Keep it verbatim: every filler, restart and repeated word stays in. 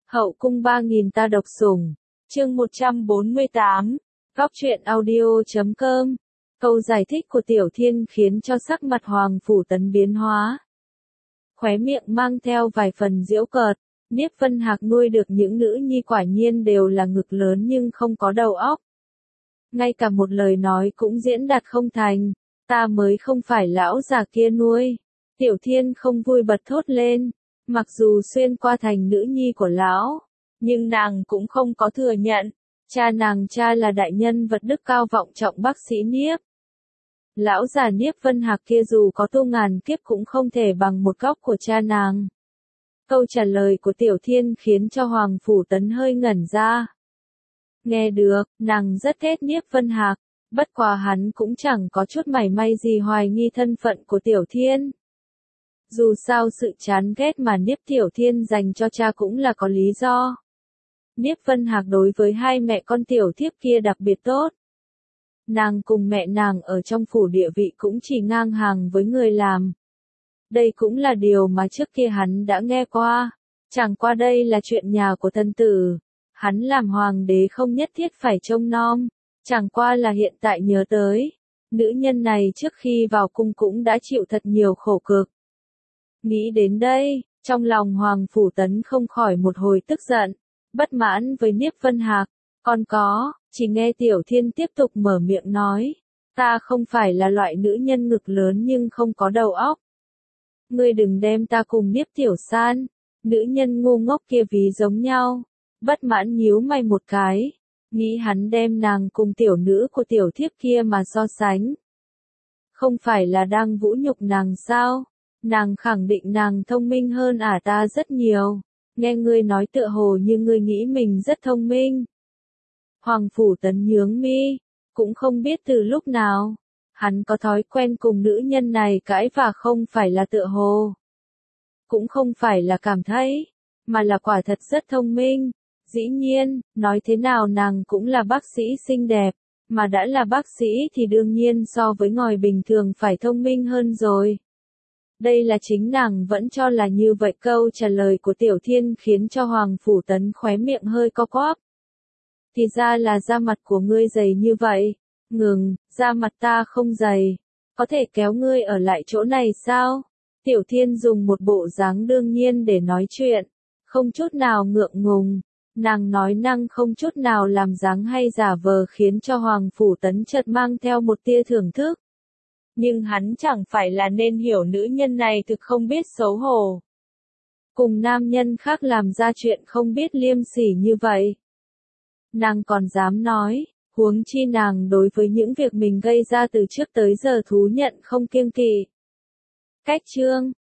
Hậu cung ba nghìn ta độc sủng. Chương một trăm bốn mươi tám. Góc truyện audio chấm com. Câu giải thích của Tiểu Thiên khiến cho sắc mặt Hoàng Phủ Tấn biến hóa. Khóe miệng mang theo vài phần giễu cợt, Niếp Vân Hạc nuôi được những nữ nhi quả nhiên đều là ngực lớn nhưng không có đầu óc. Ngay cả một lời nói cũng diễn đạt không thành, ta mới không phải lão già kia nuôi. Tiểu Thiên không vui bật thốt lên, mặc dù xuyên qua thành nữ nhi của lão, nhưng nàng cũng không có thừa nhận, cha nàng cha là đại nhân vật đức cao vọng trọng bác sĩ Niếp. Lão già Niếp Vân Hạc kia dù có tu ngàn kiếp cũng không thể bằng một góc của cha nàng. Câu trả lời của Tiểu Thiên khiến cho Hoàng Phủ Tấn hơi ngẩn ra. Nghe được, nàng rất ghét Niếp Vân Hạc, bất quá hắn cũng chẳng có chút mảy may gì hoài nghi thân phận của Tiểu Thiên. Dù sao sự chán ghét mà Niếp Tiểu Thiên dành cho cha cũng là có lý do. Niếp Vân Hạc đối với hai mẹ con tiểu thiếp kia đặc biệt tốt. Nàng cùng mẹ nàng ở trong phủ địa vị cũng chỉ ngang hàng với người làm. Đây cũng là điều mà trước kia hắn đã nghe qua. Chẳng qua đây là chuyện nhà của thân tử. Hắn làm hoàng đế không nhất thiết phải trông nom. Chẳng qua là hiện tại nhớ tới. Nữ nhân này trước khi vào cung cũng đã chịu thật nhiều khổ cực. Nghĩ đến đây, trong lòng Hoàng Phủ Tấn không khỏi một hồi tức giận, bất mãn với Niếp Vân Hạc. Còn có, chỉ nghe Tiểu Thiên tiếp tục mở miệng nói, ta không phải là loại nữ nhân ngực lớn nhưng không có đầu óc. Ngươi đừng đem ta cùng Niếp Tiểu San, nữ nhân ngu ngốc kia ví giống nhau. Bất mãn nhíu mày một cái, nghĩ hắn đem nàng cùng tiểu nữ của tiểu thiếp kia mà so sánh. Không phải là đang vũ nhục nàng sao? Nàng khẳng định nàng thông minh hơn ả ta rất nhiều. Nghe ngươi nói tựa hồ như ngươi nghĩ mình rất thông minh. Hoàng Phủ Tấn nhướng mi, cũng không biết từ lúc nào. Hắn có thói quen cùng nữ nhân này cãi và không phải là tựa hồ. Cũng không phải là cảm thấy, mà là quả thật rất thông minh. Dĩ nhiên, nói thế nào nàng cũng là bác sĩ xinh đẹp, mà đã là bác sĩ thì đương nhiên so với ngòi bình thường phải thông minh hơn rồi. Đây là chính nàng vẫn cho là như vậy. Câu trả lời của Tiểu Thiên khiến cho Hoàng Phủ Tấn khóe miệng hơi co quắp. Thì ra là da mặt của ngươi dày như vậy. Ngừng, da mặt ta không dày. Có thể kéo ngươi ở lại chỗ này sao? Tiểu Thiên dùng một bộ dáng đương nhiên để nói chuyện, không chút nào ngượng ngùng. Nàng nói năng không chút nào làm dáng hay giả vờ khiến cho Hoàng Phủ Tấn chợt mang theo một tia thưởng thức. Nhưng hắn chẳng phải là nên hiểu nữ nhân này thực không biết xấu hổ. Cùng nam nhân khác làm ra chuyện không biết liêm sỉ như vậy. Nàng còn dám nói, huống chi nàng đối với những việc mình gây ra từ trước tới giờ thú nhận không kiêng kỵ. Cách chương